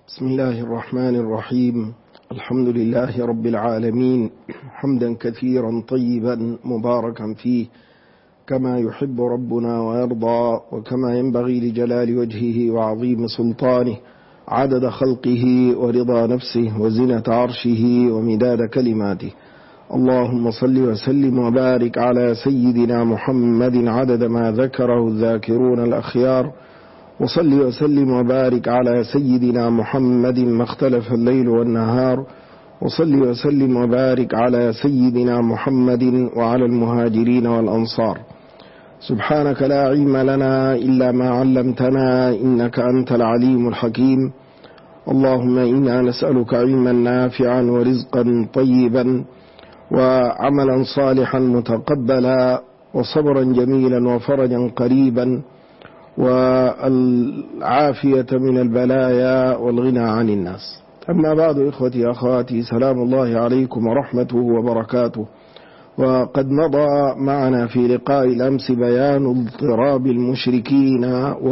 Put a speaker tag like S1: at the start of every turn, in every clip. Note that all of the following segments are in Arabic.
S1: بسم الله الرحمن الرحيم. الحمد لله رب العالمين، حمدا كثيرا طيبا مباركا فيه كما يحب ربنا ويرضى، وكما ينبغي لجلال وجهه وعظيم سلطانه، عدد خلقه ورضا نفسه وزنة عرشه ومداد كلماته. اللهم صل وسلم وبارك على سيدنا محمد عدد ما ذكره الذاكرون الأخيار، وصل وسلم وبارك على سيدنا محمد ما اختلف الليل والنهار، وصل وسلم وبارك على سيدنا محمد وعلى المهاجرين والأنصار. سبحانك لا علم لنا إلا ما علمتنا إنك أنت العليم الحكيم. اللهم إنا نسألك علما نافعا ورزقا طيبا وعملا صالحا متقبلا وصبرا جميلا وفرجا قريبا والعافية من البلايا والغنى عن الناس. أما بعد، إخوتي أخواتي، سلام الله عليكم ورحمته وبركاته. وقد مضى معنا في لقاء الأمس بيان اضطراب المشركين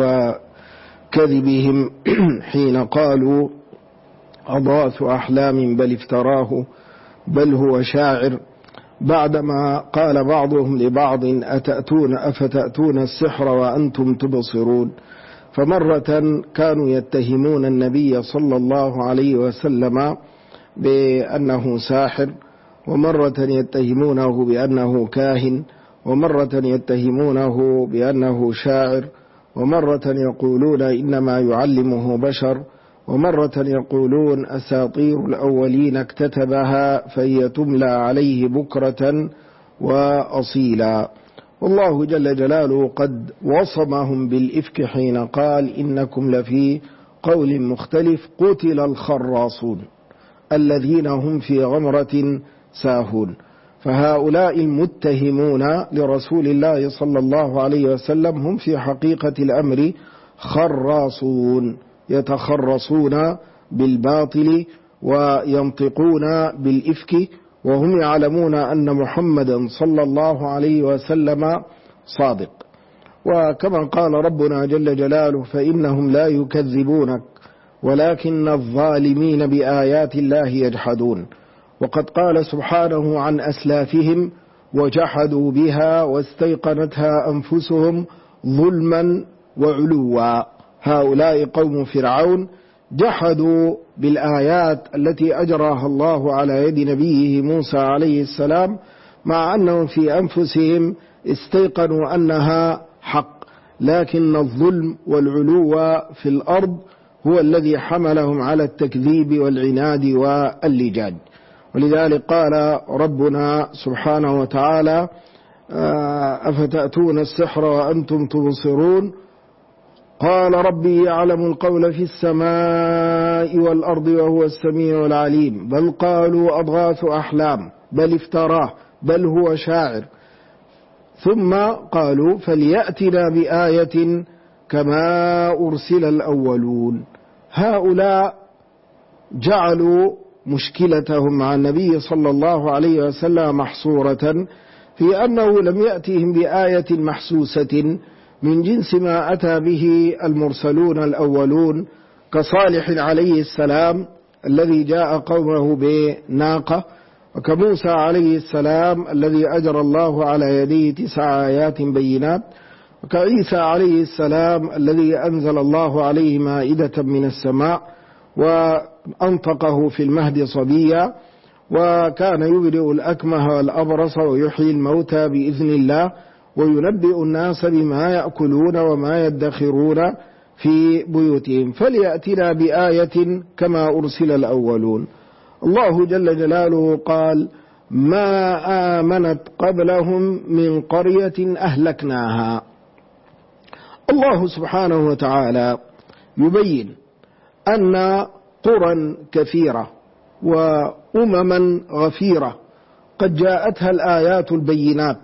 S1: وكذبهم حين قالوا أضغاث أحلام بل افتراه بل هو شاعر، بعدما قال بعضهم لبعض أفتأتون السحر وأنتم تبصرون. فمرة كانوا يتهمون النبي صلى الله عليه وسلم بأنه ساحر، ومرة يتهمونه بأنه كاهن، ومرة يتهمونه بأنه شاعر، ومرة يقولون إنما يعلمه بشر، ومرة يقولون أساطير الأولين اكتتبها فهي تملى عليه بكرة وأصيلا. والله جل جلاله قد وصمهم بالإفك حين قال إنكم لفي قول مختلف قتل الخراصون الذين هم في غمرة ساهون. فهؤلاء المتهمون لرسول الله صلى الله عليه وسلم هم في حقيقة الأمر خراصون، يتخرصون بالباطل وينطقون بالإفك، وهم يعلمون أن محمدا صلى الله عليه وسلم صادق. وكما قال ربنا جل جلاله فإنهم لا يكذبونك ولكن الظالمين بآيات الله يجحدون. وقد قال سبحانه عن أسلافهم وجحدوا بها واستيقنتها أنفسهم ظلما وعلوا. هؤلاء قوم فرعون جحدوا بالآيات التي أجراها الله على يد نبيه موسى عليه السلام، مع أنهم في أنفسهم استيقنوا أنها حق، لكن الظلم والعلو في الأرض هو الذي حملهم على التكذيب والعناد واللجاج. ولذلك قال ربنا سبحانه وتعالى أفتأتون السحر وأنتم تبصرون قال ربي يعلم القول في السماء والأرض وهو السميع العليم بل قالوا أضغاث أحلام بل افتراه بل هو شاعر. ثم قالوا فليأتنا بآية كما أرسل الأولون. هؤلاء جعلوا مشكلتهم مع النبي صلى الله عليه وسلم محصورة في أنه لم يأتهم بآية محسوسة من جنس ما أتى به المرسلون الأولون كصالح عليه السلام الذي جاء قومه بناقة، وكموسى عليه السلام الذي أجرى الله على يديه 9 آيات بينات، وكعيسى عليه السلام الذي أنزل الله عليه مائدة من السماء وأنطقه في المهد صبيا، وكان يبرئ الأكمه والأبرص ويحيي الموتى بإذن الله، وينبئ الناس بما يأكلون وما يدخرون في بيوتهم. فليأتنا بآية كما أرسل الأولون. الله جل جلاله قال ما آمنت قبلهم من قرية أهلكناها. الله سبحانه وتعالى يبين أن قرى كثيرة وأمما غفيرة قد جاءتها الآيات البينات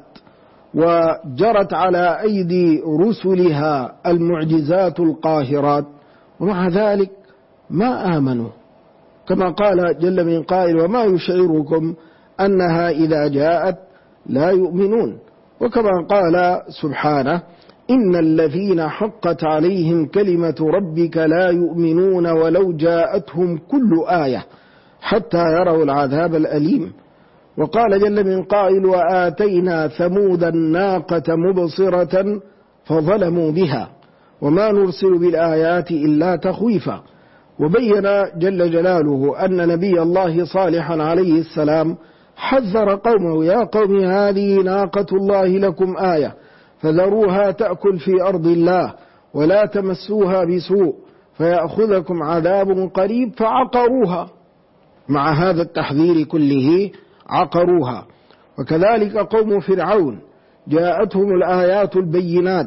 S1: وجرت على أيدي رسلها المعجزات القاهرات، ومع ذلك ما آمنوا، كما قال جل من قائل وما يشعركم أنها إذا جاءت لا يؤمنون. وكما قال سبحانه إن الذين حقت عليهم كلمة ربك لا يؤمنون ولو جاءتهم كل آية حتى يروا العذاب الأليم. وقال جل من قائل وآتينا ثمود الناقة مبصرة فظلموا بها وما نرسل بالآيات إلا تخويفا. وبين جل جلاله أن نبي الله صالحا عليه السلام حذر قومه يا قوم هذه ناقة الله لكم آية فذروها تأكل في أرض الله ولا تمسوها بسوء فيأخذكم عذاب قريب فعقروها. مع هذا التحذير كله عقروها. وكذلك قوم فرعون جاءتهم الآيات البينات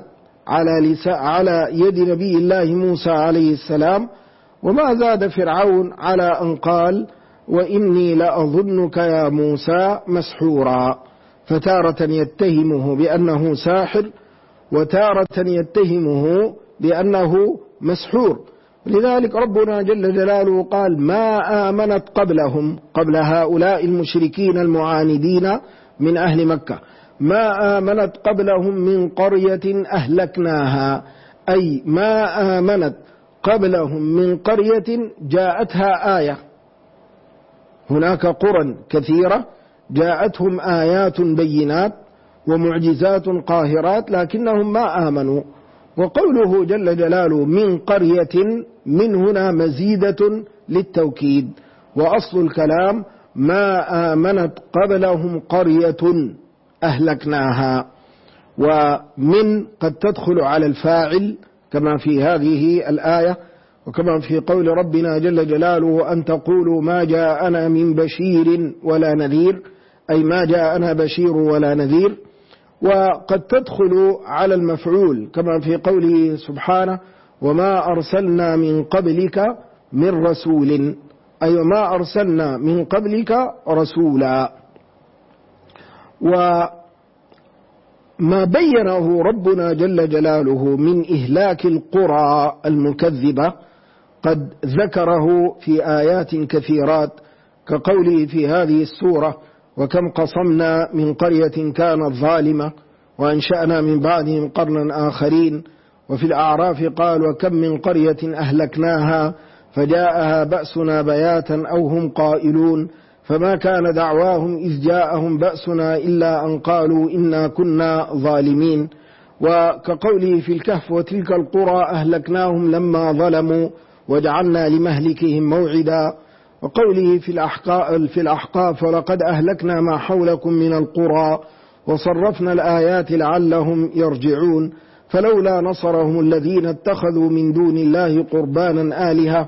S1: على يد نبي الله موسى عليه السلام وما زاد فرعون على أن قال وإني لأظنك يا موسى مسحورا. فتارة يتهمه بأنه ساحر وتارة يتهمه بأنه مسحور. لذلك ربنا جل جلاله قال ما آمنت قبلهم قبل هؤلاء المشركين المعاندين من أهل مكة ما آمنت قبلهم من قرية أهلكناها أي ما آمنت قبلهم من قرية جاءتها آية. هناك قرى كثيرة جاءتهم آيات بينات ومعجزات قاهرات لكنهم ما آمنوا. وقوله جل جلاله من قرية من هنا مزيدة للتوكيد وأصل الكلام ما آمنت قبلهم قرية أهلكناها. ومن قد تدخل على الفاعل كما في هذه الآية وكما في قول ربنا جل جلاله أن تقولوا ما جاءنا من بشير ولا نذير أي ما جاءنا بشير ولا نذير. وقد تدخل على المفعول كما في قوله سبحانه وما أرسلنا من قبلك من رسول أي وما أرسلنا من قبلك رسولا. وما بينه ربنا جل جلاله من إهلاك القرى المكذبة قد ذكره في آيات كثيرات كقوله في هذه السورة وكم قصمنا من قرية كانت ظالمة وأنشأنا من بعدهم قرنا آخرين. وفي الأعراف قال وكم من قرية أهلكناها فجاءها بأسنا بياتا أو هم قائلون فما كان دعواهم إذ جاءهم بأسنا إلا أن قالوا إنا كنا ظالمين. وكقوله في الكهف وتلك القرى أهلكناهم لما ظلموا وجعلنا لمهلكهم موعدا. وقوله في الأحقاف ولقد أهلكنا ما حولكم من القرى وصرفنا الآيات لعلهم يرجعون فلولا نصرهم الذين اتخذوا من دون الله قربانا آلهة.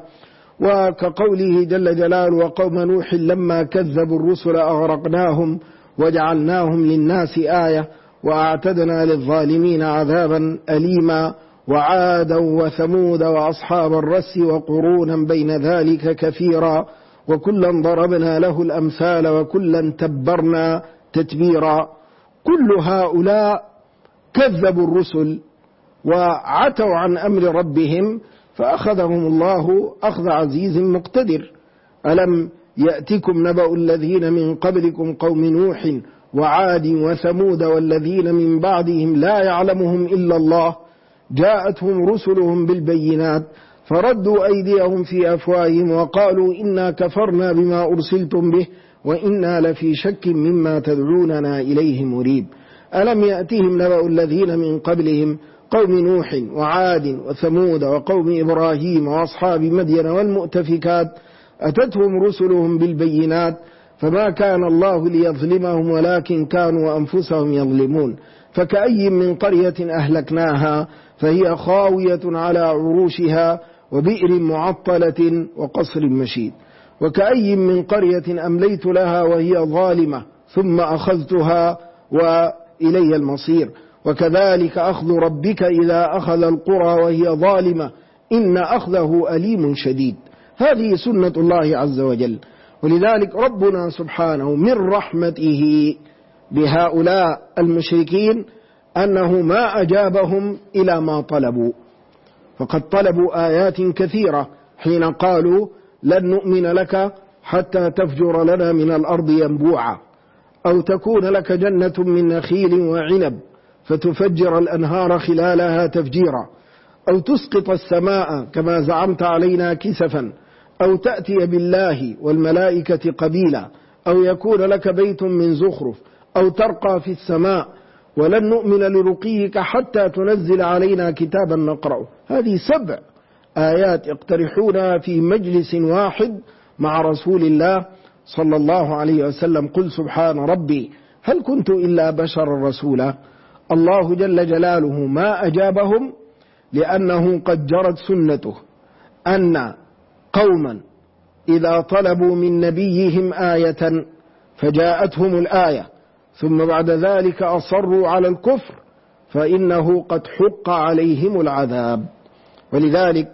S1: وكقوله جل جلاله وقوم نوح لما كذبوا الرسل أغرقناهم وجعلناهم للناس آية وأعتدنا للظالمين عذابا أليما. وعادا وثمود وأصحاب الرس وقرونا بين ذلك كثيرا وكلا ضربنا له الأمثال وكلا تبرنا تتبيرا. كل هؤلاء كذبوا الرسل وعتوا عن أمر ربهم فأخذهم الله أخذ عزيز مقتدر. ألم يأتكم نبأ الذين من قبلكم قوم نوح وعاد وثمود والذين من بعدهم لا يعلمهم إلا الله جاءتهم رسلهم بالبينات فردوا أيديهم في أفواههم وقالوا إنا كفرنا بما أرسلتم به وإنا لفي شك مما تدعوننا إليه مريب. ألم يأتهم نبأ الذين من قبلهم قوم نوح وعاد وثمود وقوم إبراهيم وأصحاب مدين والمؤتفكات أتتهم رسلهم بالبينات فما كان الله ليظلمهم ولكن كانوا أنفسهم يظلمون. فكأي من قرية أهلكناها فهي خاوية على عروشها وبئر معطلة وقصر مشيد. وكأي من قرية أمليت لها وهي ظالمة ثم أخذتها وإلي المصير. وكذلك أخذ ربك إذا أخذ القرى وهي ظالمة إن أخذه أليم شديد. هذه سنة الله عز وجل. ولذلك ربنا سبحانه من رحمته بهؤلاء المشركين أنه ما أجابهم إلى ما طلبوا. فقد طلبوا آيات كثيرة حين قالوا لن نؤمن لك حتى تفجر لنا من الأرض ينبوعا أو تكون لك جنة من نخيل وعنب فتفجر الأنهار خلالها تفجيرا، أو تسقط السماء كما زعمت علينا كسفا، أو تأتي بالله والملائكة قبيلا، أو يكون لك بيت من زخرف، أو ترقى في السماء، ولن نؤمن لرقيك حتى تنزل علينا كتابا نقرأه. هذه 7 آيات يقترحونها في مجلس واحد مع رسول الله صلى الله عليه وسلم. قل سبحان ربي هل كنت إلا بشرا رسولا. الله جل جلاله ما أجابهم، لأنه قد جرت سنته أن قوما إذا طلبوا من نبيهم آية فجاءتهم الآية ثم بعد ذلك أصروا على الكفر فإنه قد حق عليهم العذاب. ولذلك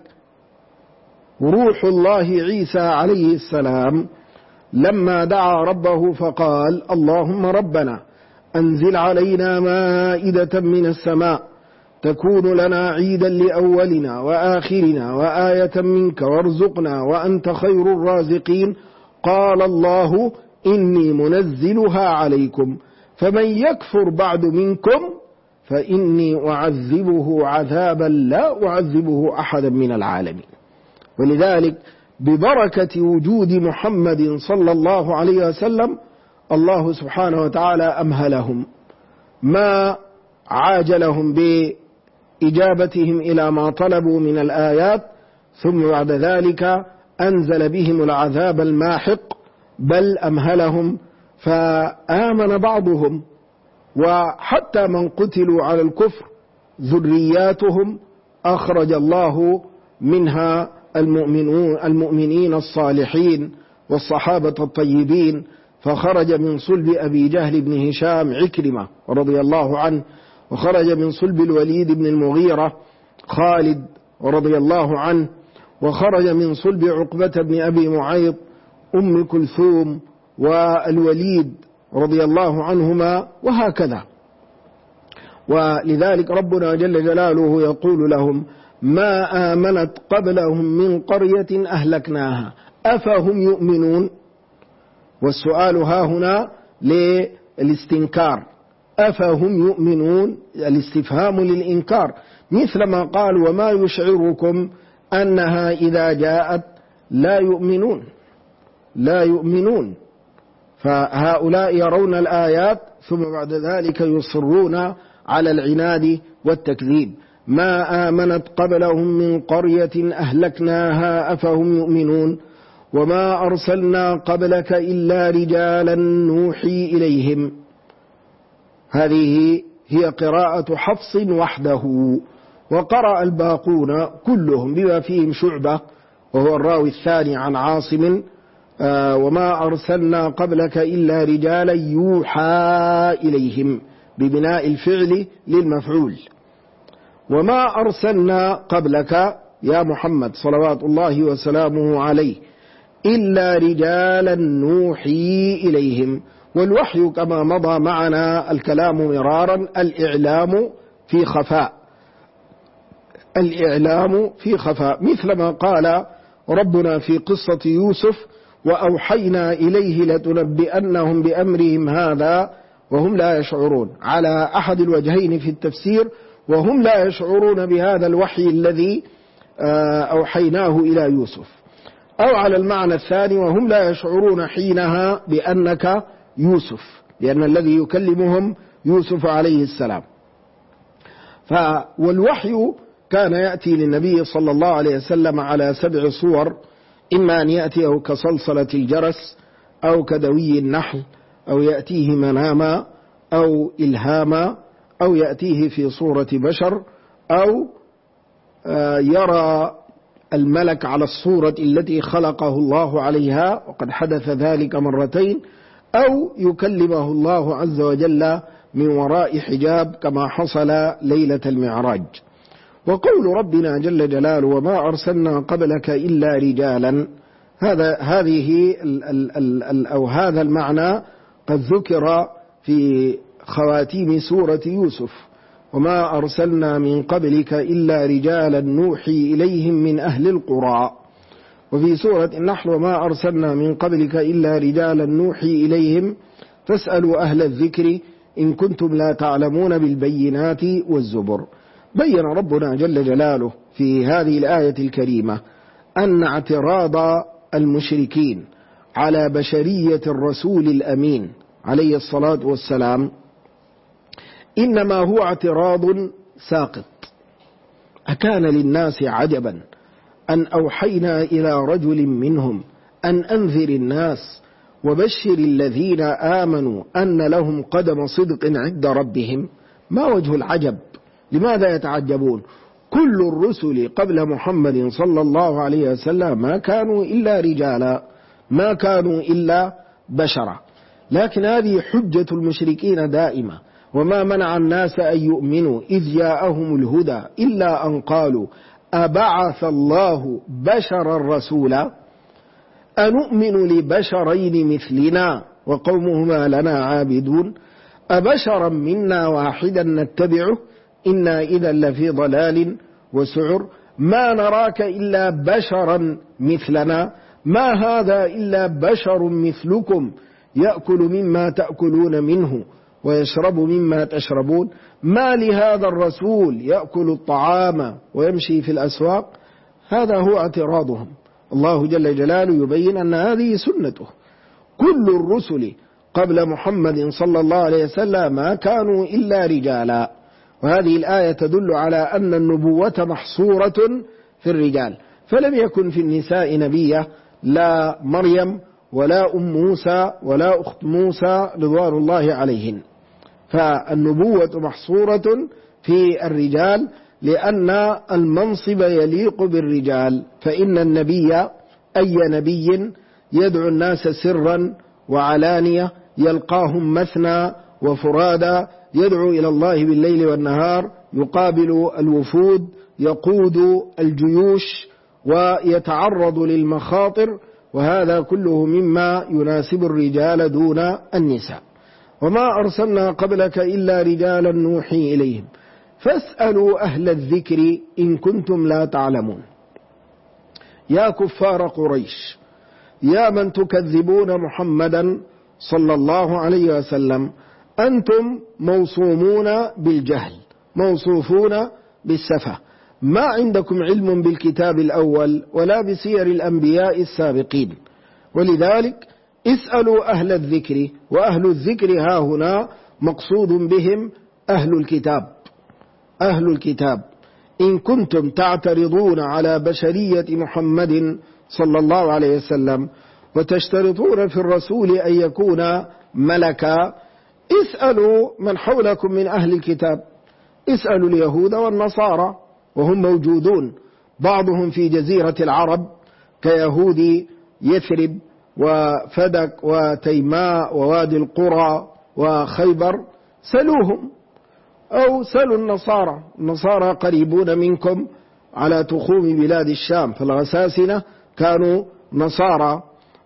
S1: روح الله عيسى عليه السلام لما دعا ربه فقال اللهم ربنا أنزل علينا مائدة من السماء تكون لنا عيدا لأولنا وآخرنا وآية منك وارزقنا وأنت خير الرازقين، قال الله إني منزلها عليكم فمن يكفر بعد منكم فإني أعذبه عذابا لا أعذبه أحدا من العالمين. ولذلك ببركة وجود محمد صلى الله عليه وسلم الله سبحانه وتعالى أمهلهم، ما عاجلهم بإجابتهم إلى ما طلبوا من الآيات، ثم بعد ذلك أنزل بهم العذاب الماحق، بل أمهلهم فآمن بعضهم، وحتى من قتلوا على الكفر ذرياتهم أخرج الله منها المؤمنين الصالحين والصحابة الطيبين، فخرج من صلب أبي جهل بن هشام عكرمة رضي الله عنه، وخرج من صلب الوليد بن المغيرة خالد رضي الله عنه، وخرج من صلب عقبة بن أبي معيط أم كلثوم والوليد رضي الله عنهما، وهكذا. ولذلك ربنا جل جلاله يقول لهم ما آمنت قبلهم من قرية أهلكناها أفهم يؤمنون. والسؤال ها هنا للاستنكار، أفهم يؤمنون، الاستفهام للإنكار، مثل ما قال وما يشعركم أنها إذا جاءت لا يؤمنون. فهؤلاء يرون الآيات ثم بعد ذلك يصرون على العناد والتكذيب. ما آمنت قبلهم من قرية أهلكناها أفهم يؤمنون وما أرسلنا قبلك إلا رجالا نوحي إليهم. هذه هي قراءة حفص وحده، وقرأ الباقون كلهم بما فيهم شعبة وهو الراوي الثاني عن عاصم وما أرسلنا قبلك إلا رجالا يوحى إليهم ببناء الفعل للمفعول. وما أرسلنا قبلك يا محمد صلوات الله وسلامه عليه إلا رجالا نوحي إليهم. والوحي كما مضى معنا الكلام مرارا الإعلام في خفاء، مثل ما قال ربنا في قصة يوسف وأوحينا إليه لتنبئنهم بأمرهم هذا وهم لا يشعرون، على أحد الوجهين في التفسير، وهم لا يشعرون بهذا الوحي الذي أوحيناه إلى يوسف، أو على المعنى الثاني وهم لا يشعرون حينها بأنك يوسف، لأن الذي يكلمهم يوسف عليه السلام. والوحي كان يأتي للنبي صلى الله عليه وسلم على 7 صور، إما أن يأتيه كصلصلة الجرس أو كدوي النحل، أو يأتيه مناما أو إلهاما، أو يأتيه في صورة بشر، أو يرى الملك على الصورة التي خلقه الله عليها وقد حدث ذلك مرتين، أو يكلمه الله عز وجل من وراء حجاب كما حصل ليلة المعراج. وقول ربنا جل جلاله وما أرسلنا قبلك إلا رجالا، هذا المعنى قد ذكر في خواتيم سورة يوسف، وما أرسلنا من قبلك إلا رجالا نوحي إليهم من أهل القرى. وفي سورة النحل وما أرسلنا من قبلك إلا رجالا نوحي إليهم فاسألوا أهل الذكر إن كنتم لا تعلمون بالبينات والزبر. بين ربنا جل جلاله في هذه الآية الكريمة أن اعتراض المشركين على بشرية الرسول الأمين عليه الصلاة والسلام إنما هو اعتراض ساقط. أكان للناس عجبا أن أوحينا إلى رجل منهم أن أنذر الناس وبشر الذين آمنوا أن لهم قدم صدق عند ربهم. ما وجه العجب؟ لماذا يتعجبون؟ كل الرسل قبل محمد صلى الله عليه وسلم ما كانوا إلا رجالا، ما كانوا إلا بشرا. لكن هذه حجة المشركين دائمة: وما منع الناس أن يؤمنوا إذ جاءهم الهدى إلا أن قالوا أبعث الله بشرا رسولا أنؤمن لبشرين مثلنا وقومهما لنا عابدون أبشرا منا واحدا نتبعه إنا إذا لفي ضلال وسعر ما نراك إلا بشرا مثلنا ما هذا إلا بشر مثلكم يأكل مما تأكلون منه ويشرب مما تشربون ما لهذا الرسول يأكل الطعام ويمشي في الأسواق. هذا هو اعتراضهم. الله جل جلاله يبين أن هذه سنته. كل الرسل قبل محمد صلى الله عليه وسلم ما كانوا إلا رجالا. وهذه الآية تدل على أن النبوة محصورة في الرجال، فلم يكن في النساء نبية، لا مريم ولا أم موسى ولا أخت موسى رضوان الله عليهن. فالنبوة محصورة في الرجال لأن المنصب يليق بالرجال، فإن النبي أي نبي يدعو الناس سرا وعلانية، يلقاهم مثنى وفرادا، يدعو إلى الله بالليل والنهار، يقابل الوفود، يقود الجيوش، ويتعرض للمخاطر، وهذا كله مما يناسب الرجال دون النساء. وما أرسلنا قبلك إلا رجالا نوحي إليهم فاسألوا أهل الذكر إن كنتم لا تعلمون. يا كفار قريش، يا من تكذبون محمدا صلى الله عليه وسلم، أنتم موصومون بالجهل، موصوفون بالسفة، ما عندكم علم بالكتاب الأول ولا بسير الأنبياء السابقين، ولذلك اسألوا أهل الذكر. وأهل الذكر ها هنا مقصود بهم أهل الكتاب. أهل الكتاب إن كنتم تعترضون على بشرية محمد صلى الله عليه وسلم وتشترطون في الرسول أن يكون ملكا، اسألوا من حولكم من أهل الكتاب، اسألوا اليهود والنصارى وهم موجودون، بعضهم في جزيرة العرب كيهود يثرب وفدك وتيماء ووادي القرى وخيبر، سلوهم، أو سلوا النصارى. النصارى قريبون منكم على تخوم بلاد الشام، فالغساسنة كانوا نصارى،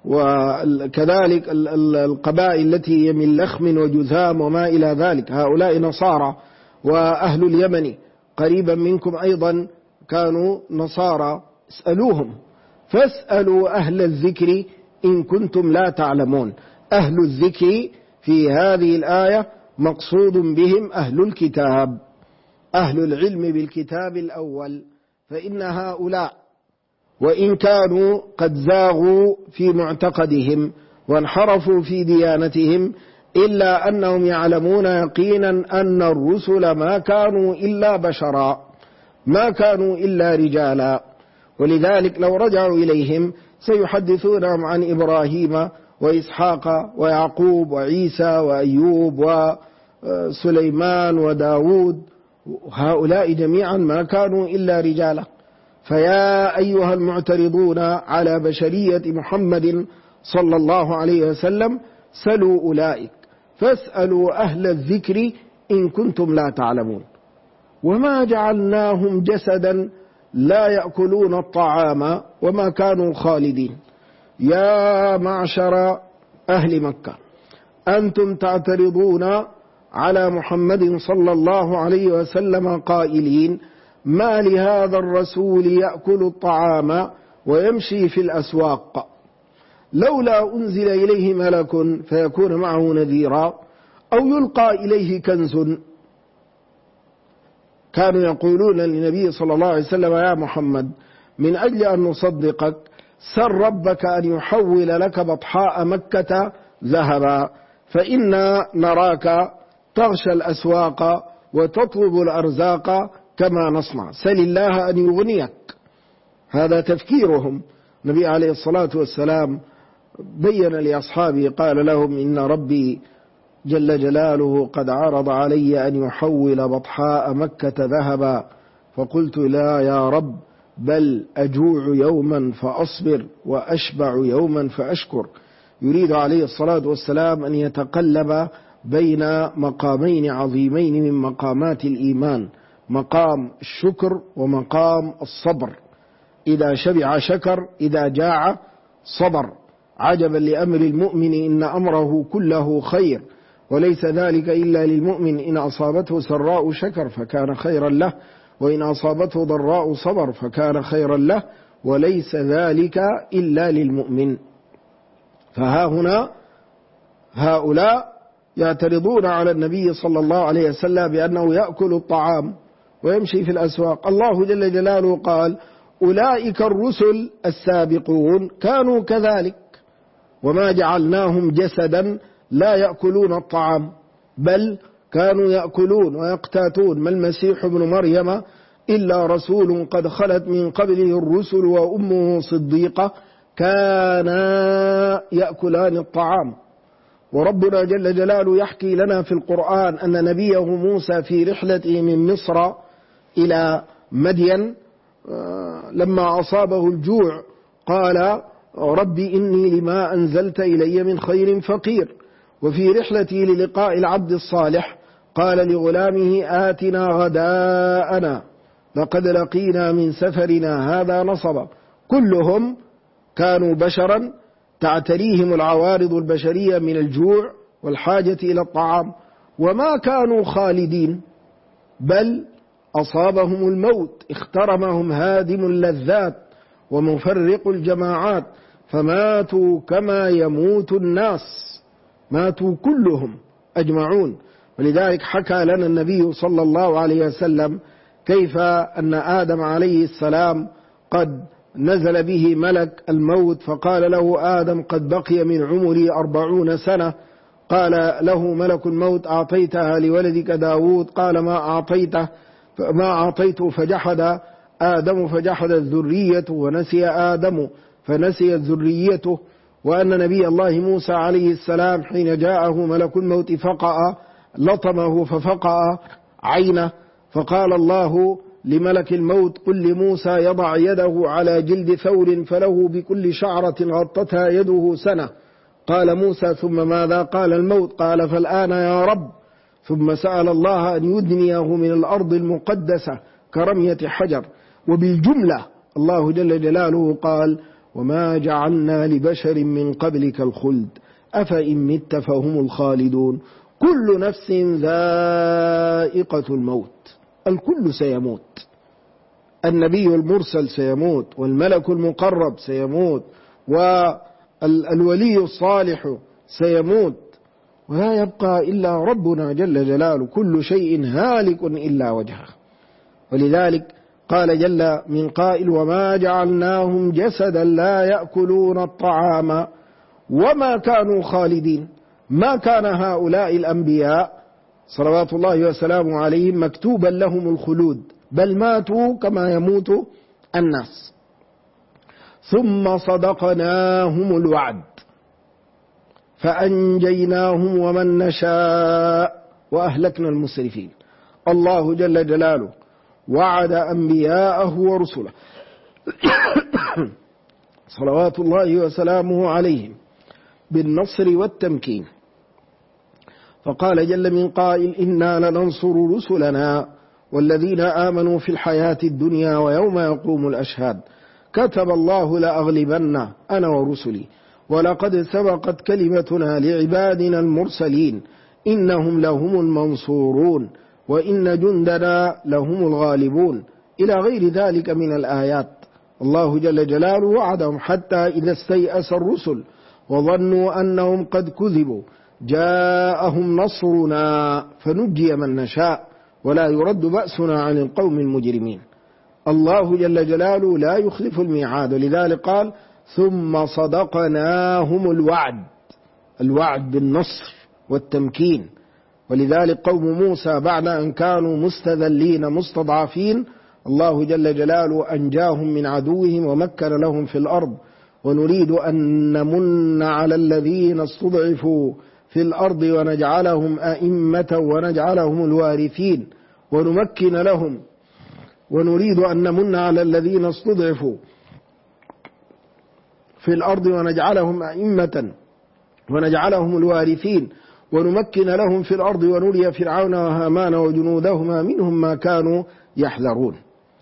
S1: وكذلك القبائل التي هي من لخم وجذام وما إلى ذلك هؤلاء نصارى، وأهل اليمن قريبا منكم أيضا كانوا نصارى. اسألوهم. فاسألوا أهل الذكر إن كنتم لا تعلمون. أهل الذكر في هذه الآية مقصود بهم أهل الكتاب، أهل العلم بالكتاب الأول، فإن هؤلاء وإن كانوا قد زاغوا في معتقدهم وانحرفوا في ديانتهم إلا أنهم يعلمون يقينا أن الرسل ما كانوا إلا بشرا، ما كانوا إلا رجالا. ولذلك لو رجعوا إليهم سيحدثونهم عن إبراهيم وإسحاق ويعقوب وعيسى وأيوب وسليمان وداود، هؤلاء جميعا ما كانوا إلا رجالا. فيا أيها المعترضون على بشرية محمد صلى الله عليه وسلم، سلوا أولئك، فاسألوا أهل الذكر إن كنتم لا تعلمون. وما جعلناهم جسدا لا يأكلون الطعام وما كانوا خالدين. يا معشر أهل مكة، أنتم تعترضون على محمد صلى الله عليه وسلم قائلين: ما لهذا الرسول يأكل الطعام ويمشي في الأسواق، لولا أنزل إليه ملك فيكون معه نذيرا، أو يلقى إليه كنز. كانوا يقولون للنبي صلى الله عليه وسلم: يا محمد، من أجل أن نصدقك سل ربك أن يحول لك بطحاء مكة ذهبا، فإنا نراك تغشى الأسواق وتطلب الأرزاق كما نصنع، سل الله أن يغنيك. هذا تفكيرهم. النبي عليه الصلاة والسلام بين لأصحابه، قال لهم: إن ربي جل جلاله قد عرض علي أن يحول بطحاء مكة ذهبا، فقلت: لا يا رب، بل أجوع يوما فأصبر وأشبع يوما فأشكر. يريد عليه الصلاة والسلام أن يتقلب بين مقامين عظيمين من مقامات الإيمان، مقام الشكر ومقام الصبر. إذا شبع شكر، إذا جاع صبر. عجبا لأمر المؤمن إن أمره كله خير، وليس ذلك إلا للمؤمن، إن أصابته سراء شكر فكان خيرا له، وإن أصابته ضراء صبر فكان خيرا له، وليس ذلك إلا للمؤمن. فها هنا هؤلاء يعترضون على النبي صلى الله عليه وسلم بأنه يأكل الطعام ويمشي في الأسواق. الله جل جلاله قال: أولئك الرسل السابقون كانوا كذلك، وما جعلناهم جسدا لا يأكلون الطعام، بل كانوا يأكلون ويقتاتون. ما المسيح ابن مريم إلا رسول قد خلت من قبله الرسل وأمه صديقة كانا يأكلان الطعام. وربنا جل جلاله يحكي لنا في القرآن أن نبيه موسى في رحلته من مصر إلى مدين لما أصابه الجوع قال: ربي إني لما أنزلت إلي من خير فقير. وفي رحلته للقاء العبد الصالح قال لغلامه: آتنا غداءنا لقد لقينا من سفرنا هذا نصبا. كلهم كانوا بشرا تعتريهم العوارض البشرية من الجوع والحاجة إلى الطعام، وما كانوا خالدين، بل أصابهم الموت، اخترمهم هادم اللذات ومفرق الجماعات، فماتوا كما يموت الناس، ماتوا كلهم أجمعون. ولذلك حكى لنا النبي صلى الله عليه وسلم كيف أن آدم عليه السلام قد نزل به ملك الموت فقال له: آدم قد بقي من عمري 40 سنة. قال له ملك الموت: أعطيتها لولدك داود؟ قال: ما أعطيته. فجحد آدم فجحدت ذريته، ونسي آدم فنسيت ذريته. وأن نبي الله موسى عليه السلام حين جاءه ملك الموت لطمه ففقأ عينه، فقال الله لملك الموت: قل لموسى يضع يده على جلد ثور فله بكل شعرة غطتها يده سنة. قال موسى: ثم ماذا؟ قال: الموت. قال: فالآن يا رب. ثم سأل الله أن يدنيه من الأرض المقدسة كرمية حجر. وبالجملة الله جل جلاله قال: وما جعلنا لبشر من قبلك الخلد أفإن مت فهم الخالدون كل نفس ذائقة الموت. الكل سيموت، النبي المرسل سيموت، والملك المقرب سيموت، والولي الصالح سيموت، ولا يبقى إلا ربنا جل جلاله. كل شيء هالك إلا وجهه. ولذلك قال جل من قائل: وما جعلناهم جسدا لا يأكلون الطعام وما كانوا خالدين. ما كان هؤلاء الأنبياء صلوات الله وسلامه عليهم مكتوبا لهم الخلود، بل ماتوا كما يموت الناس. ثم صدقناهم الوعد فأنجيناهم ومن نشاء وأهلكنا المسرفين. الله جل جلاله وعد أنبياءه ورسله صلوات الله وسلامه عليهم بالنصر والتمكين، فقال جل من قائل: إنا لننصر رسلنا والذين آمنوا في الحياة الدنيا ويوم يقوم الأشهاد كتب الله لأغلبن أنا ورسلي ولقد سبقت كلمتنا لعبادنا المرسلين إنهم لهم المنصورون وإن جندنا لهم الغالبون، إلى غير ذلك من الآيات. الله جل جلاله وعدهم حتى إذا استيأس الرسل وظنوا أنهم قد كذبوا جاءهم نصرنا فنجي من نشاء ولا يرد بأسنا عن القوم المجرمين. الله جل جلاله لا يخلف الميعاد، ولذلك قال ثم صدقناهم الوعد بالنصر والتمكين. ولذلك قوم موسى بعد أن كانوا مستذلين مستضعفين الله جل جلاله أنجاهم من عدوهم ومكن لهم في الأرض. ونريد أن نمن على الذين استضعفوا في الأرض ونجعلهم أئمة ونجعلهم الوارثين ونمكن لهم. ونريد أن نمن على الذين استضعفوا في الأرض ونجعلهم أئمة ونجعلهم الوارثين ونمكن لهم في الأرض ونري فرعون وهامان وجنودهما منهم ما كانوا يحذرون.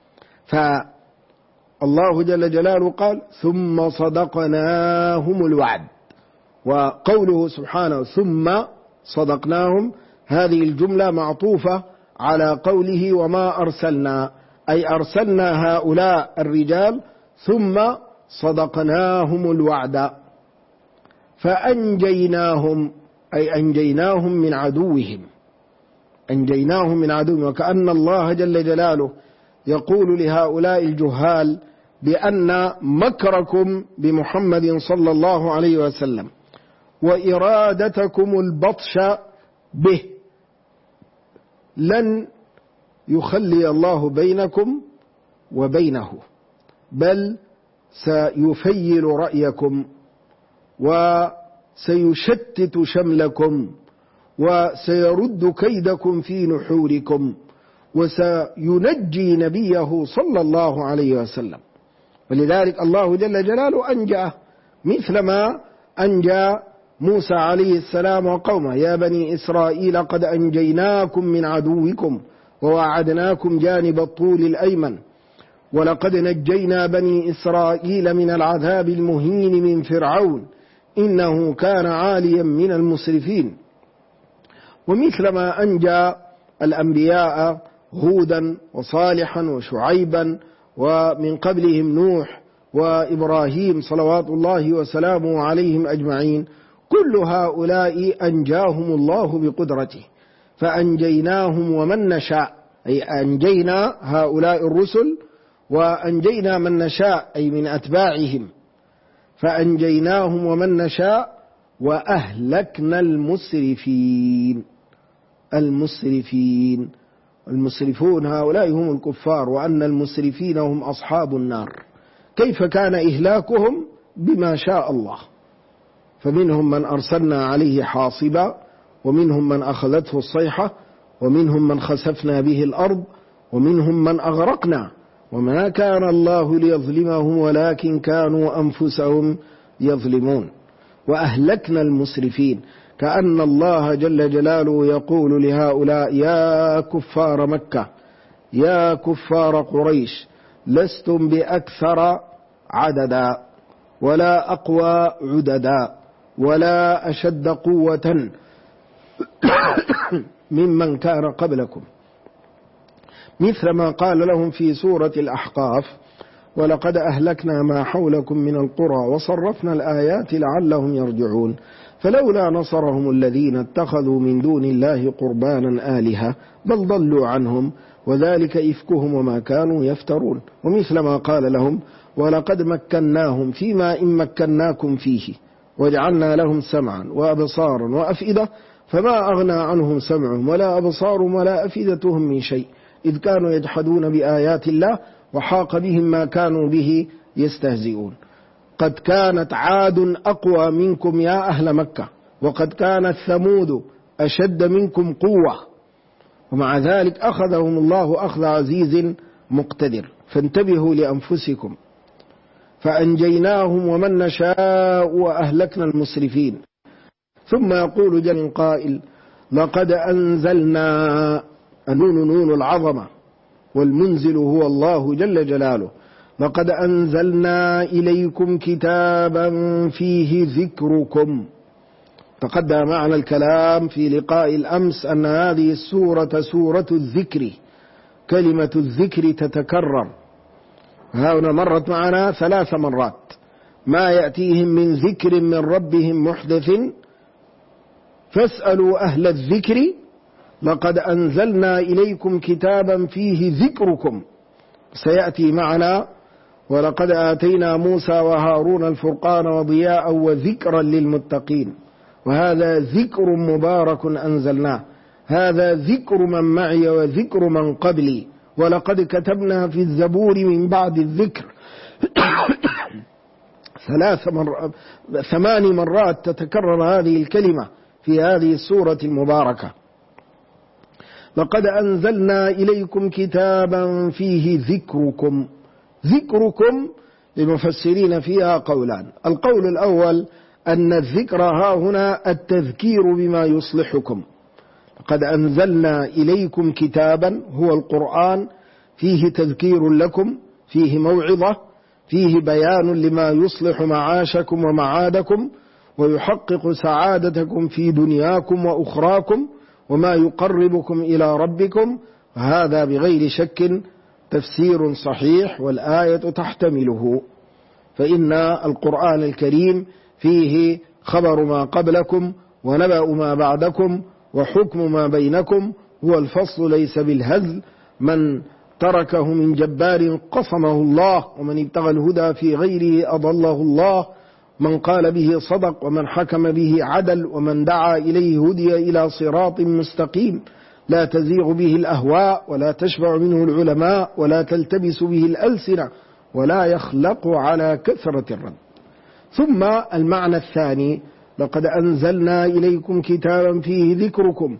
S1: فالله جل جلاله قال ثم صدقناهم الوعد. وقوله سبحانه ثم صدقناهم، هذه الجملة معطوفة على قوله وما أرسلنا، أي أرسلنا هؤلاء الرجال ثم صدقناهم الوعد فأنجيناهم، أي أنجيناهم من عدوهم، أنجيناهم من عدوهم. وكأن الله جل جلاله يقول لهؤلاء الجهال بأن مكركم بمحمد صلى الله عليه وسلم وإرادتكم البطش به لن يخلي الله بينكم وبينه، بل سيفيل رأيكم وسيشتت شملكم وسيرد كيدكم في نحوركم وسينجي نبيه صلى الله عليه وسلم. ولذلك الله جل جلاله أنجاه مثلما أنجى موسى عليه السلام وقومه يا بني إسرائيل قد أنجيناكم من عدوكم ووعدناكم جانب الطول الأيمن ولقد نجينا بني إسرائيل من العذاب المهين من فرعون إنه كان عاليا من المسرفين. ومثلما أنجى الأنبياء هودا وصالحا وشعيبا ومن قبلهم نوح وإبراهيم صلوات الله وسلامه عليهم أجمعين، كل هؤلاء أنجاهم الله بقدرته فأنجيناهم ومن نشاء، أي أنجينا هؤلاء الرسل وأنجينا من نشاء أي من أتباعهم، فأنجيناهم ومن نشاء وأهلكنا المسرفين. المسرفون هؤلاء هم الكفار، وأن المسرفين هم أصحاب النار. كيف كان إهلاكهم؟ بما شاء الله، فمنهم من أرسلنا عليه حاصبا ومنهم من أخذته الصيحة ومنهم من خسفنا به الأرض ومنهم من أغرقنا وما كان الله ليظلمهم ولكن كانوا أنفسهم يظلمون. وأهلكنا المسرفين، كأن الله جل جلاله يقول لهؤلاء يا كفار مكة يا كفار قريش لستم بأكثر عددا ولا أقوى عددا ولا أشد قوة ممن كان قبلكم، مثل ما قال لهم في سورة الأحقاف ولقد أهلكنا ما حولكم من القرى وصرفنا الآيات لعلهم يرجعون فلولا نصرهم الذين اتخذوا من دون الله قربانا آلهة بل ضلوا عنهم وذلك إفكهم وما كانوا يفترون. ومثل ما قال لهم ولقد مكناهم فيما إن مكناكم فيه وجعلنا لهم سمعا وأبصارا وأفئدة فما أغنى عنهم سمعهم ولا أبصارهم ولا أفئدتهم من شيء إذ كانوا يجحدون بآيات الله وحاق بهم ما كانوا به يستهزئون. قد كانت عاد أقوى منكم يا أهل مكة وقد كانت ثمود أشد منكم قوة ومع ذلك أخذهم الله أخذ عزيز مقتدر فانتبهوا لأنفسكم. فأنجيناهم ومن نشاء وأهلكنا المسرفين. ثم يقول جل قائل لقد أنزلنا، النون نون العظمة والمنزل هو الله جل جلاله، لقد أنزلنا إليكم كتابا فيه ذكركم. تقدم معنا الكلام في لقاء الأمس أن هذه السورة سورة الذكر، كلمة الذكر تتكرر، هنا مرت معنا 3 مرات، ما يأتيهم من ذكر من ربهم محدث فاسألوا أهل الذكر لقد أنزلنا إليكم كتابا فيه ذكركم. سيأتي معنا ولقد آتينا موسى وهارون الفرقان وضياء وذكرا للمتقين، وهذا ذكر مبارك أنزلناه، هذا ذكر من معي وذكر من قبلي، ولقد كتبنا في الزبور من بعد الذكر 8 مرات تتكرر هذه الكلمة في هذه السورة المباركة. لقد أنزلنا إليكم كتابا فيه ذكركم. ذكركم للمفسرين فيها قولان. القول الأول أن الذكر ها هنا التذكير بما يصلحكم. لقد أنزلنا إليكم كتابا هو القرآن فيه تذكير لكم، فيه موعظة، فيه بيان لما يصلح معاشكم ومعادكم ويحقق سعادتكم في دنياكم وأخراكم وما يقربكم إلى ربكم. هذا بغير شك تفسير صحيح والآية تحتمله، فإن القرآن الكريم فيه خبر ما قبلكم ونبأ ما بعدكم وحكم ما بينكم. هو الفصل ليس بالهزل، من تركه من جبار قصمه الله، ومن ابتغى الهدى في غيره أضله الله، من قال به صدق ومن حكم به عدل، ومن دعا إليه هدي إلى صراط مستقيم لا تزيغ به الأهواء ولا تشبع منه العلماء ولا تلتبس به الألسنة ولا يخلق على كثرة الرد. ثم المعنى الثاني: لقد أنزلنا إليكم كتابا فيه ذكركم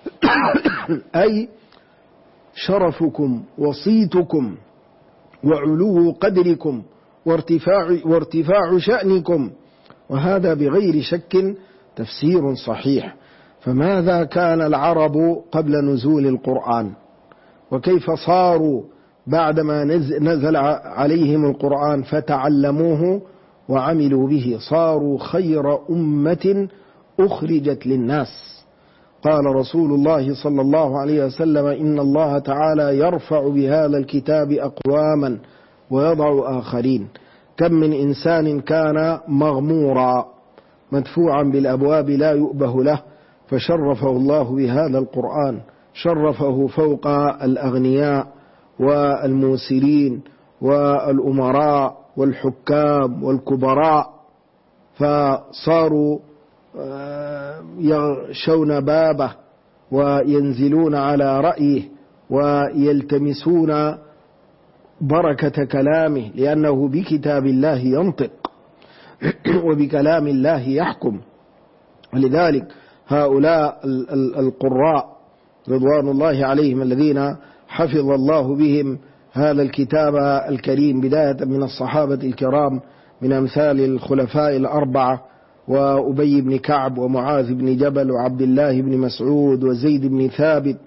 S1: أي شرفكم وصيتكم وعلو قدركم وارتفاع شأنكم، وهذا بغير شك تفسير صحيح. فماذا كان العرب قبل نزول القرآن، وكيف صاروا بعدما نزل عليهم القرآن فتعلموه وعملوا به؟ صاروا خير أمة أخرجت للناس. قال رسول الله صلى الله عليه وسلم: إن الله تعالى يرفع بهذا الكتاب أقواما ويضع آخرين. كم من إنسان كان مغمورا مدفوعا بالأبواب لا يؤبه له، فشرفه الله بهذا القرآن، شرفه فوق الأغنياء والموسرين والأمراء والحكام والكبراء، فصاروا يغشون بابه وينزلون على رأيه ويلتمسون بركة كلامه، لأنه بكتاب الله ينطق وبكلام الله يحكم. ولذلك هؤلاء القراء رضوان الله عليهم الذين حفظ الله بهم هذا الكتاب الكريم، بداية من الصحابة الكرام من أمثال الخلفاء الأربعة وأبي بن كعب ومعاذ بن جبل وعبد الله بن مسعود وزيد بن ثابت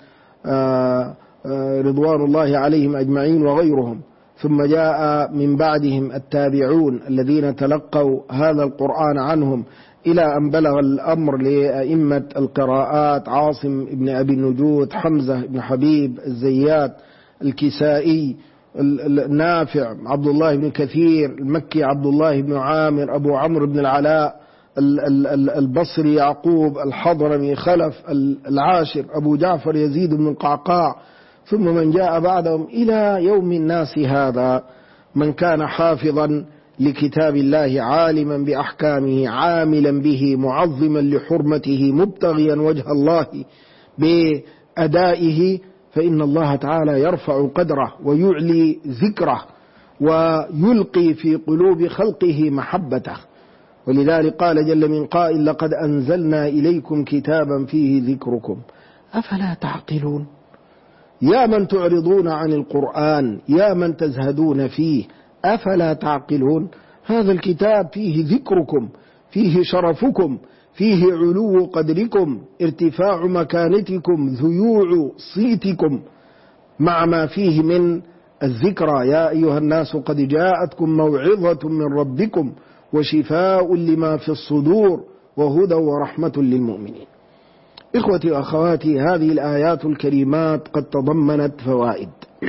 S1: رضوان الله عليهم أجمعين وغيرهم. ثم جاء من بعدهم التابعون الذين تلقوا هذا القرآن عنهم إلى أن بلغ الأمر لأئمة القراءات: عاصم بن أبي النجود، حمزة بن حبيب، الزيات، الكسائي، النافع، عبد الله بن كثير، المكي عبد الله بن عامر، أبو عمرو بن العلاء، البصري يعقوب، الحضرمي خلف، العاشر أبو جعفر يزيد بن القعقاع، ثم من جاء بعدهم إلى يوم الناس هذا، من كان حافظا لكتاب الله عالما بأحكامه عاملا به معظما لحرمته مبتغيا وجه الله بأدائه، فإن الله تعالى يرفع قدره ويعلي ذكره ويلقي في قلوب خلقه محبته. ولذلك قال جل من قائل: لقد أنزلنا إليكم كتابا فيه ذكركم أفلا تعقلون. يا من تعرضون عن القرآن، يا من تزهدون فيه، أفلا تعقلون؟ هذا الكتاب فيه ذكركم، فيه شرفكم، فيه علو قدركم، ارتفاع مكانتكم، ذيوع صيتكم، مع ما فيه من الذكرى. يا أيها الناس قد جاءتكم موعظة من ربكم وشفاء لما في الصدور وهدى ورحمة للمؤمنين. إخوتي وأخواتي، هذه الآيات الكريمات قد تضمنت فوائد.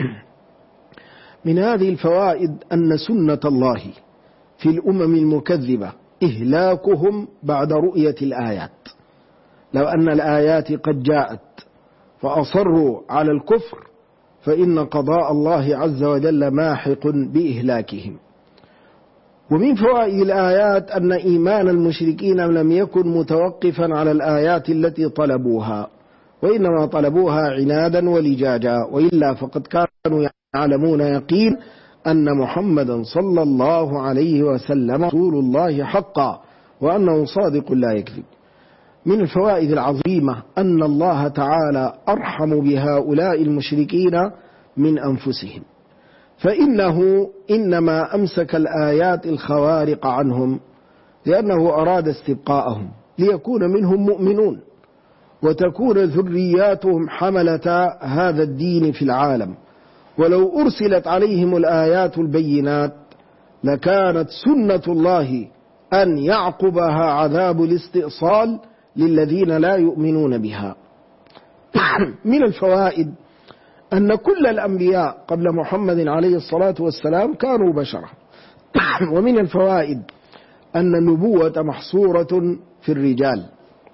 S1: من هذه الفوائد أن سنة الله في الأمم المكذبة إهلاكهم بعد رؤية الآيات، لو أن الآيات قد جاءت فأصروا على الكفر فإن قضاء الله عز وجل ماحق بإهلاكهم. ومن فوائد الآيات أن إيمان المشركين لم يكن متوقفا على الآيات التي طلبوها، وإنما طلبوها عنادا ولجاجا، وإلا فقد كانوا يعلمون يقين أن محمدا صلى الله عليه وسلم رسول الله حقا، وأنه صادق لا يكذب. من الفوائد العظيمة أن الله تعالى أرحم بهؤلاء المشركين من أنفسهم، فإنه إنما أمسك الآيات الخوارق عنهم لأنه أراد استبقاءهم ليكون منهم مؤمنون وتكون ذرياتهم حملة هذا الدين في العالم. ولو أرسلت عليهم الآيات البينات لكانت سنة الله أن يعقبها عذاب الاستئصال للذين لا يؤمنون بها. من الفوائد أن كل الأنبياء قبل محمد عليه الصلاة والسلام كانوا بشرا. ومن الفوائد أن النبوة محصورة في الرجال،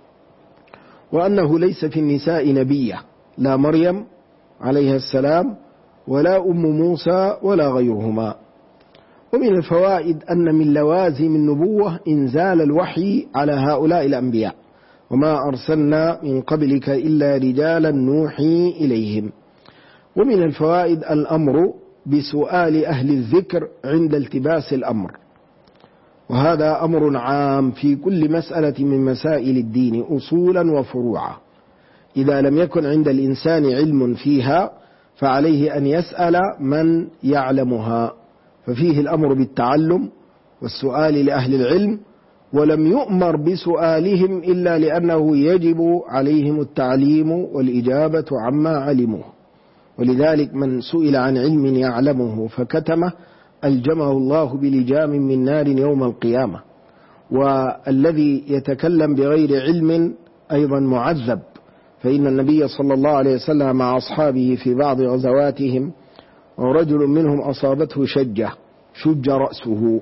S1: وأنه ليس في النساء نبية، لا مريم عليها السلام ولا أم موسى ولا غيرهما. ومن الفوائد أن من لوازم النبوة إنزال الوحي على هؤلاء الأنبياء، وما أرسلنا من قبلك إلا رجالا نوحي إليهم. ومن الفوائد الأمر بسؤال أهل الذكر عند التباس الأمر، وهذا أمر عام في كل مسألة من مسائل الدين أصولا وفروعا. إذا لم يكن عند الإنسان علم فيها فعليه أن يسأل من يعلمها، ففيه الأمر بالتعلم والسؤال لأهل العلم، ولم يؤمر بسؤالهم إلا لأنه يجب عليهم التعليم والإجابة عما علموه. ولذلك من سئل عن علم يعلمه فكتمه ألجمه الله بلجام من نار يوم القيامة. والذي يتكلم بغير علم أيضا معذب، فإن النبي صلى الله عليه وسلم مع أصحابه في بعض غزواتهم ورجل منهم أصابته شجة شج رأسه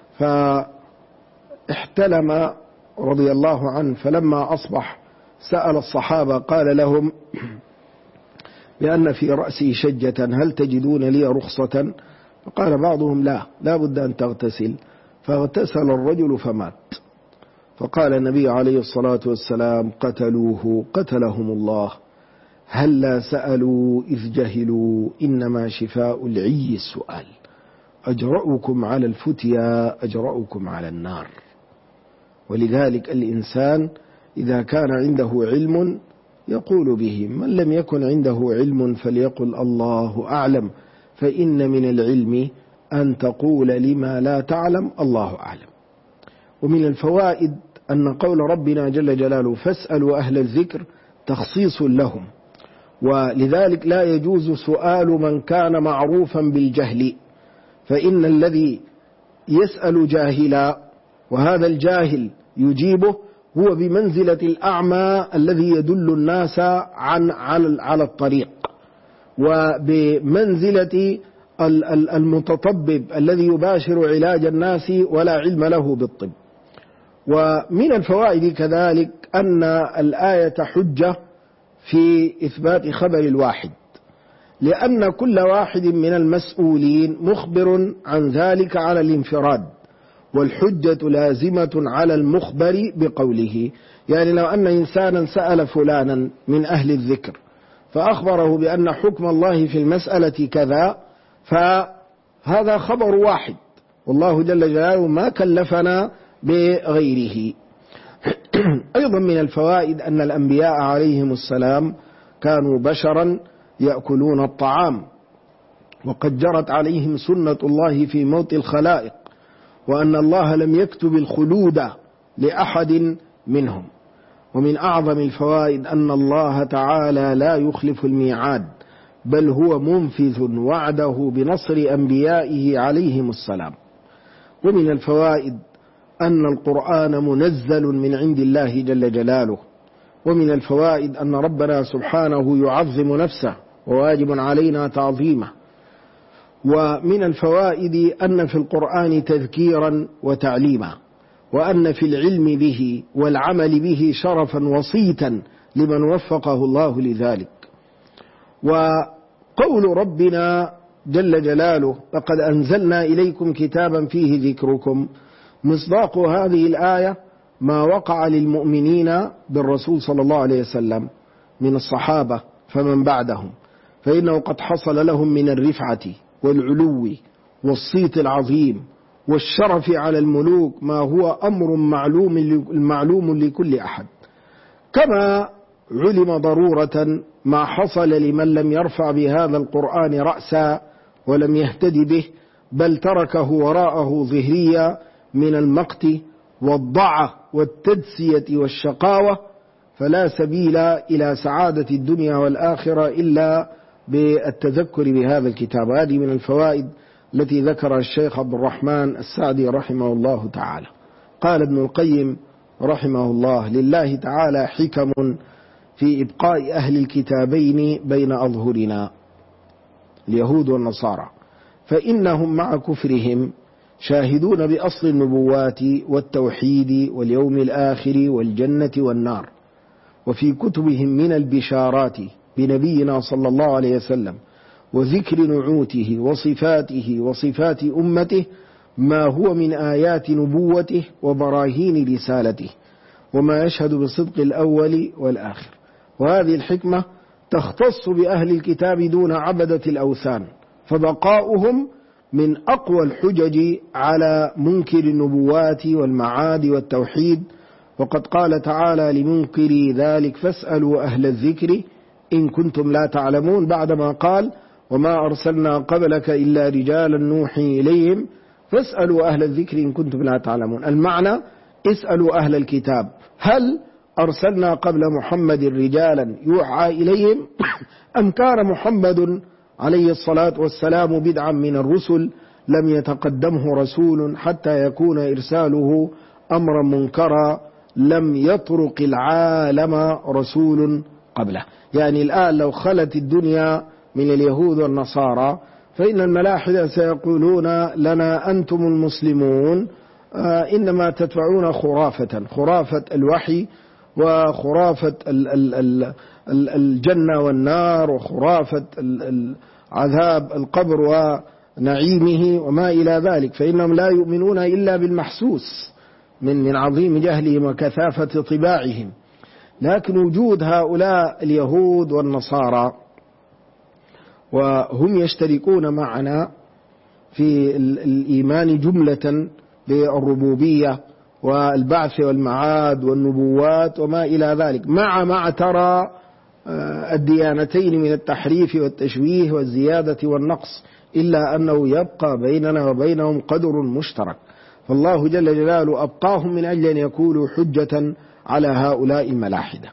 S1: فاحتلم رضي الله عنه، فلما أصبح سأل الصحابة قال لهم بأن في رأسي شجة هل تجدون لي رخصة؟ فقال بعضهم لا بد أن تغتسل، فاغتسل الرجل فمات. فقال النبي عليه الصلاة والسلام قتلوه قتلهم الله، هلا سألوا إذ جهلوا إنما شفاء العي السؤال، أجرؤكم على الفتيا أجرؤكم على النار. ولذلك الإنسان إذا كان عنده علم يقول به، من لم يكن عنده علم فليقل الله أعلم، فإن من العلم أن تقول لما لا تعلم الله أعلم. ومن الفوائد أن قول ربنا جل جلاله فاسألوا أهل الذكر تخصيص لهم، ولذلك لا يجوز سؤال من كان معروفا بالجهل، فإن الذي يسأل جاهلا وهذا الجاهل يجيبه هو بمنزلة الأعمى الذي يدل الناس على الطريق، وبمنزلة المتطبب الذي يباشر علاج الناس ولا علم له بالطب. ومن الفوائد كذلك أن الآية حجة في إثبات خبر الواحد، لأن كل واحد من المسؤولين مخبر عن ذلك على الانفراد، والحجة لازمة على المخبر بقوله. يعني لو أن إنسانا سأل فلانا من أهل الذكر فأخبره بأن حكم الله في المسألة كذا، فهذا خبر واحد، والله جل جلاله ما كلفنا بغيره. أيضا من الفوائد أن الأنبياء عليهم السلام كانوا بشرا يأكلون الطعام، وقد جرت عليهم سنة الله في موت الخلائق، وأن الله لم يكتب الخلود لأحد منهم. ومن أعظم الفوائد أن الله تعالى لا يخلف الميعاد، بل هو منفذ وعده بنصر أنبيائه عليهم السلام. ومن الفوائد أن القرآن منزل من عند الله جل جلاله. ومن الفوائد أن ربنا سبحانه يعظم نفسه وواجب علينا تعظيمه. ومن الفوائد أن في القرآن تذكيرا وتعليما، وأن في العلم به والعمل به شرفا وصيتا لمن وفقه الله لذلك. وقول ربنا جل جلاله لقد أنزلنا إليكم كتابا فيه ذكركم، مصداق هذه الآية ما وقع للمؤمنين بالرسول صلى الله عليه وسلم من الصحابة فمن بعدهم، فإنه قد حصل لهم من الرفعة والعلو والصيت العظيم والشرف على الملوك ما هو أمر معلوم لكل أحد، كما علم ضرورة ما حصل لمن لم يرفع بهذا القرآن رأسا ولم يهتد به، بل تركه وراءه ظهريا من المقت والضعة والتدسية والشقاوة، فلا سبيل إلى سعادة الدنيا والآخرة إلا بالتذكر بهذا الكتاب. هذه من الفوائد التي ذكرها الشيخ عبد الرحمن السعدي رحمه الله تعالى. قال ابن القيم رحمه الله: لله تعالى حكم في إبقاء أهل الكتابين بين أظهرنا، اليهود والنصارى، فإنهم مع كفرهم شاهدون بأصل النبوات والتوحيد واليوم الآخر والجنة والنار، وفي كتبهم من البشارات بنبينا صلى الله عليه وسلم وذكر نعوته وصفاته وصفات أمته ما هو من آيات نبوته وبراهين رسالته، وما يشهد بصدق الأول والآخر. وهذه الحكمة تختص بأهل الكتاب دون عبدة الأوثان، فبقاؤهم من أقوى الحجج على منكر النبوات والمعاد والتوحيد. وقد قال تعالى لمنكري ذلك: فاسألوا أهل الذكر إن كنتم لا تعلمون، بعدما قال: وما أرسلنا قبلك إلا رجالا نوحي إليهم فاسألوا أهل الذكر إن كنتم لا تعلمون. المعنى: اسألوا أهل الكتاب، هل أرسلنا قبل محمد رجالا يوحى إليهم أم كان محمد عليه الصلاة والسلام بدعا من الرسل لم يتقدمه رسول حتى يكون إرساله أمرا منكرا لم يطرق العالم رسول قبله. يعني الآن لو خلت الدنيا من اليهود والنصارى فإن الملاحدة سيقولون لنا أنتم المسلمون إنما تتبعون خرافة الوحي وخرافة الجنة والنار وخرافة عذاب القبر ونعيمه وما إلى ذلك، فإنهم لا يؤمنون إلا بالمحسوس من عظيم جهلهم وكثافة طباعهم. لكن وجود هؤلاء اليهود والنصارى وهم يشتركون معنا في الإيمان جملة بالربوبية والبعث والمعاد والنبوات وما إلى ذلك، مع ترى الديانتين من التحريف والتشويه والزيادة والنقص، إلا أنه يبقى بيننا وبينهم قدر مشترك، فالله جل جلاله أبقاهم من أجل أن يكونوا حجة على هؤلاء الملاحدة.